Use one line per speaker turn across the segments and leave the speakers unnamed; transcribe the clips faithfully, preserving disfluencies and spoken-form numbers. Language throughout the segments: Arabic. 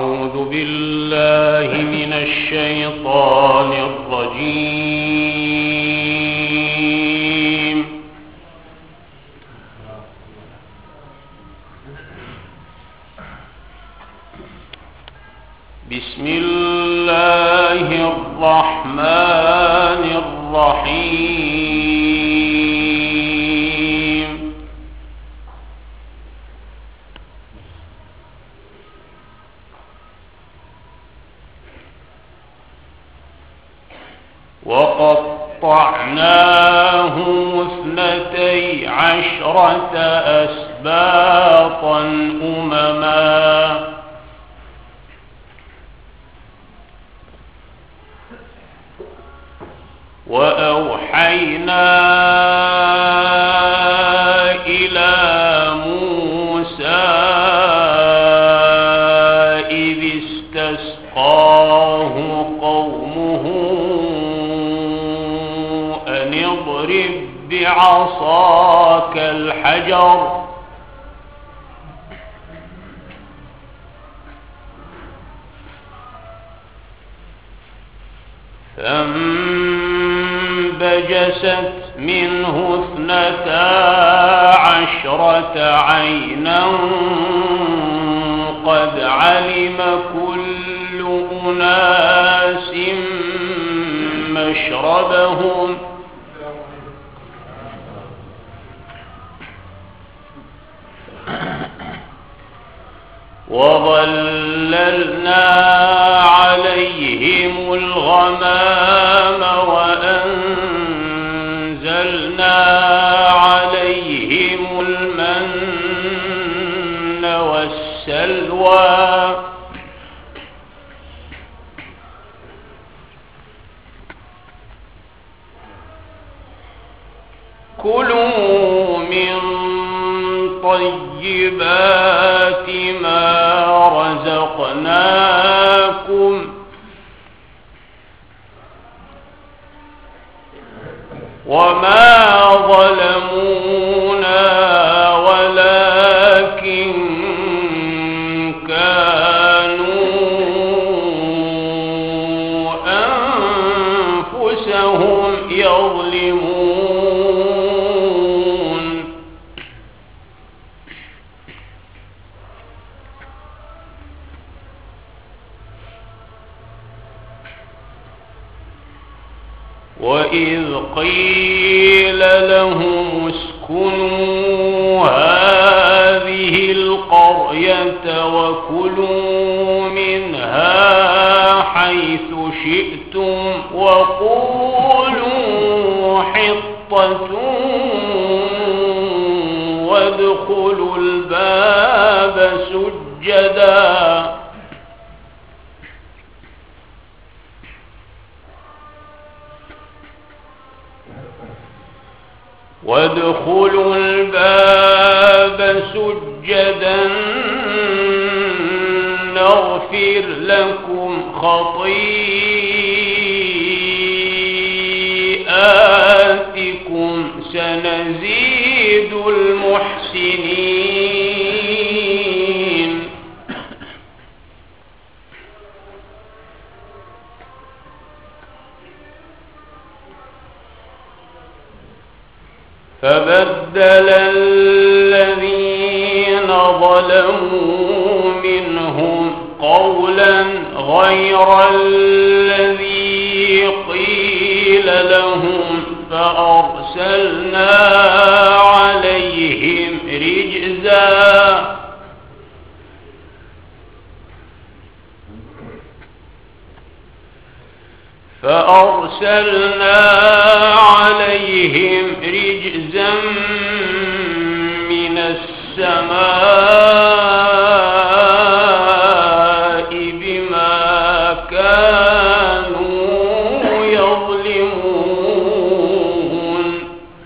أعوذ بالله من الشيطان الرجيم. بسم الله الرحمن الرحيم. وقطعناهم اثنتي عشرة أسباطا أمما وأوحينا إلى موسى إذ استسقاه قومه أن اضرب بعصاك الحجر فانبجست منه اثنتا عشرة عينا قد علم كل أناس مشربهم وظللنا عليهم الغمام وأنزلنا عليهم المن والسلوى كلوا من طيبات ما رزقناكم وما ظلمونا ولكن كانوا أنفسهم يظلمون. وإذ قيل لهم اسكنوا هذه القرية وكلوا منها حيث شئتم وقولوا حطة وادخلوا الباب سجدا وادخلوا الباب سجدا نغفر لكم خطيئاتكم سنزيد المحسنين. فبدل الذين ظلموا منهم قولا غير الذي قيل لهم فأرسلنا عليهم رجزا فأرسلنا عليهم رجزا من السماء بما كانوا يظلمون.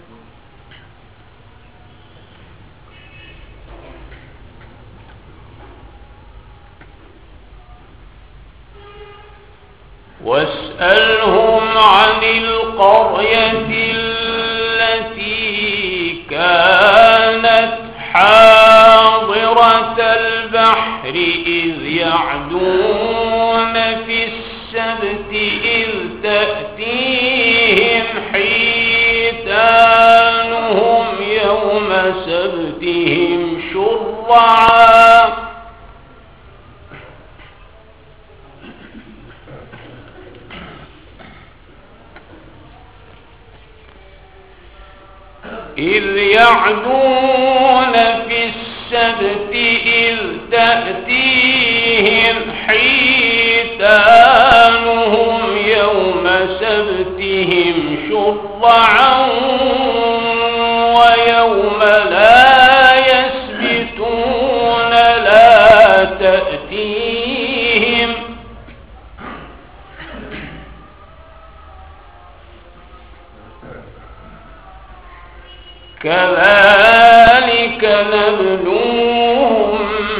واسألهم عن القرية التي كانت حاضرة البحر البحر إذ يعدون في السبت إذ تأتيهم حيتانهم يوم سبتهم شرعا إذ يعدون في السبت إذ تأتيهم حيتانهم يوم سبتهم شرعا ويوم لا يسبتون لا تأتيهم كذلك نبلوهم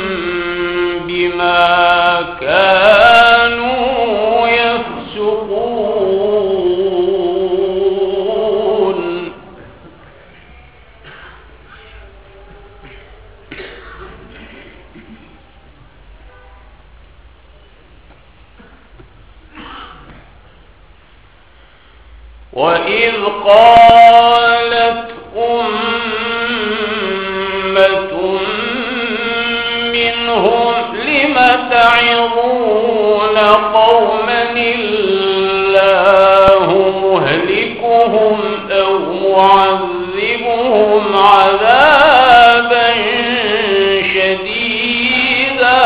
بما كانوا يفسقون وإذ قالت أمة منهم لم تعظون قوما الله مهلكهم أو معذبهم عذابا شديدا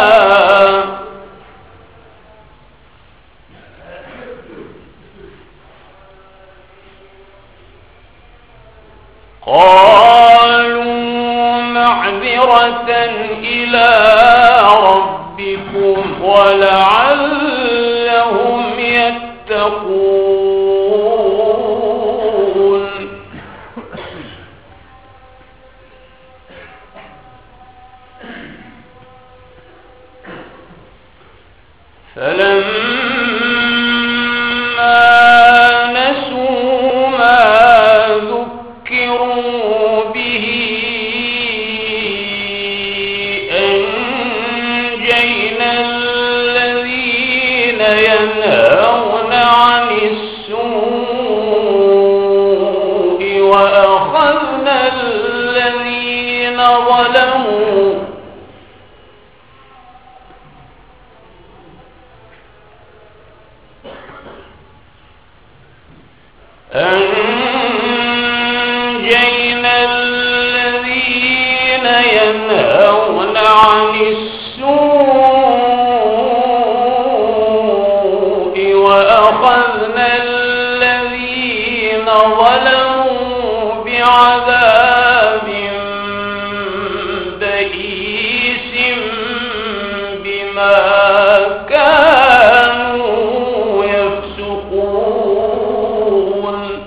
قالوا معذرة إلى ربكم ولعلهم يتقون فلما نسوا ما ذكروا به أنجينا الذين ينهون عن السوء وأخذنا الذين ظلموا أنجينا الذين ينهون عن السوء وأخذنا الذين ظلموا بعذاب بئيس بما كانوا يفسقون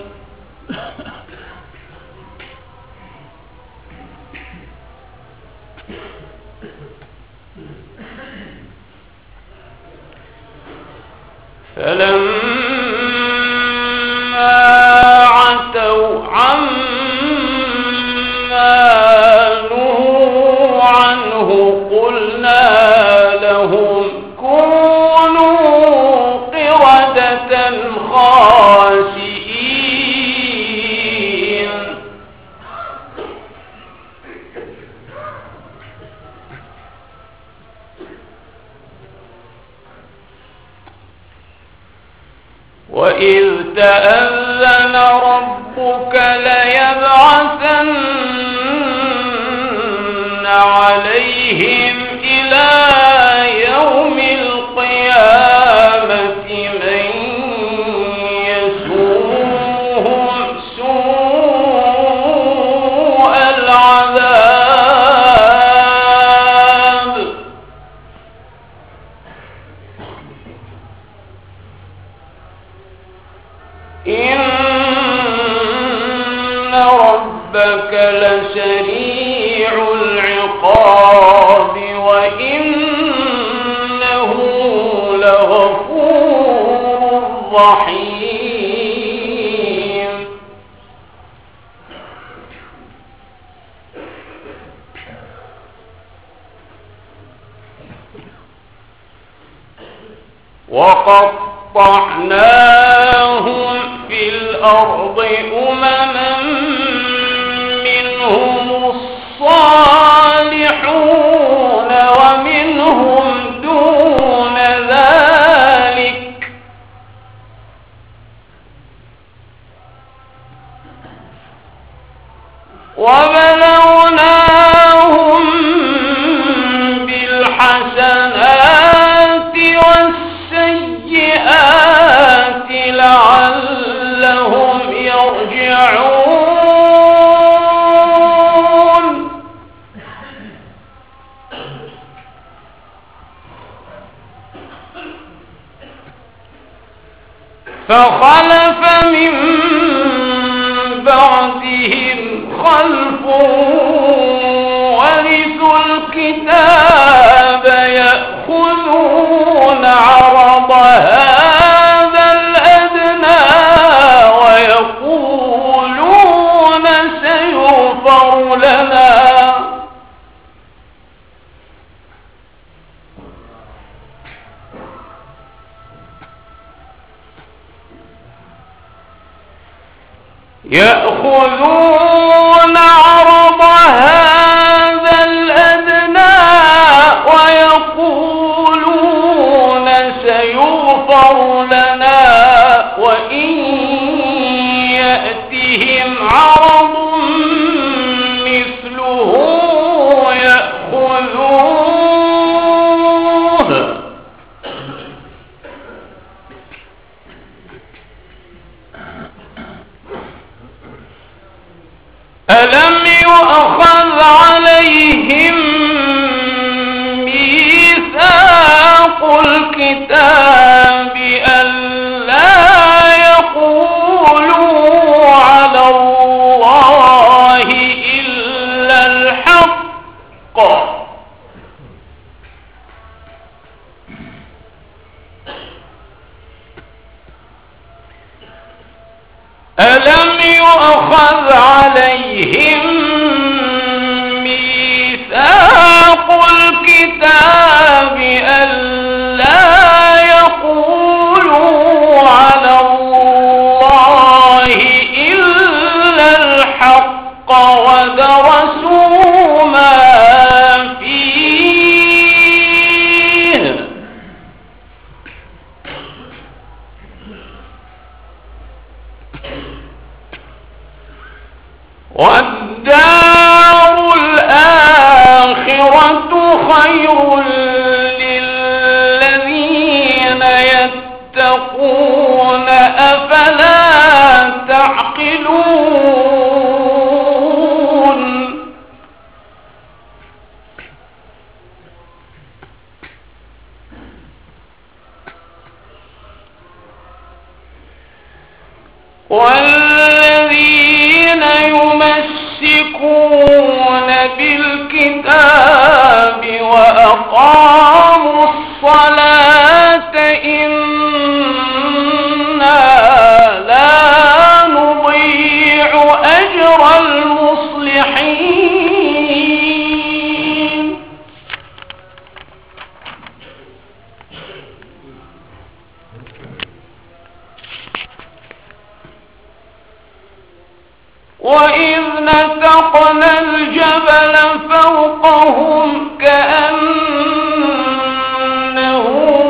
فلما عتوا عما نهوا عنه قلنا لهم كونوا قردة خاسئين وإذ تأذن ربك ليبعثن عليهم إلى يوم القيامة من يسومهم سوء العذاب إن ربك لسريع العقاب وإنه لغفور رحيم وقطعناهم في الأرض أمما منهم الصالحون ومنهم دون ذلك وبلوناهم بالحسنات والسيئات لعلهم يرجعون. فخلف من بعدهم خلف ورثوا الكتاب يأخذون عرض هذا الأدنى ويقولون سيغفر لنا يأخذون عرض هذا الأدنى ويقولون سيغفر لنا وإن يأتهم عرض مثله يأخذوه. ألم يؤخذ عليهم ميثاق الكتاب ألا يقولوا على الله إلا الحق ألم يؤخذ عليهم ميثاق الكتاب ألا يقولوا على الله إلا الحق ودرسوا ما فيه والدار الآخرة خير للذين يتقون أفلا تعقلون. والذين يمسكون بالكتاب وأقاموا الصلاة إنا لا نضيع أجر المصلحين. وإذ نتقنا الجبل فوقهم كأنه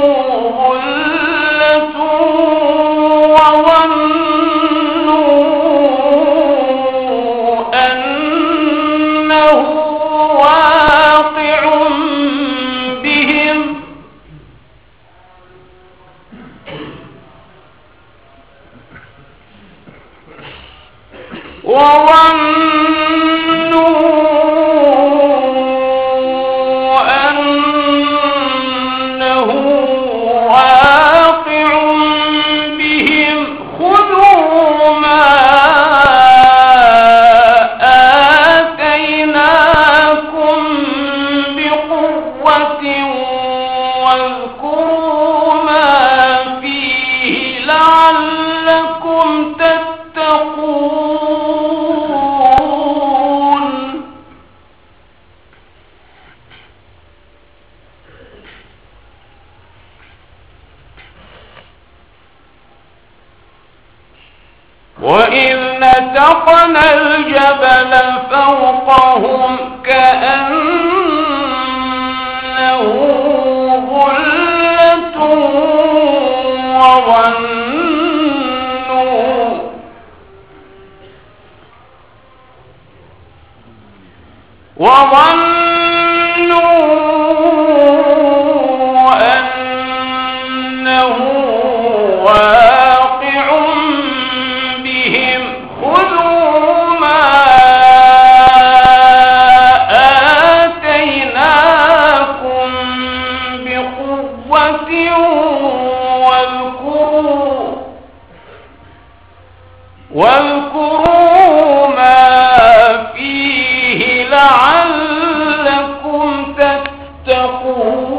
ظلة وظنوا أنه واقع بهم وظنوا أنه واقع بهم خذوا ما آتيناكم بقوة واذكروا ما فيه لعلكم تتقون. وإذ نتقنا الجبل فوقهم كأنه ظلة وظنوا وظنوا أنه واقع بهم خذوا ما آتيناكم بقوة واذكروا واذكروا ما فيه لعلكم تتقون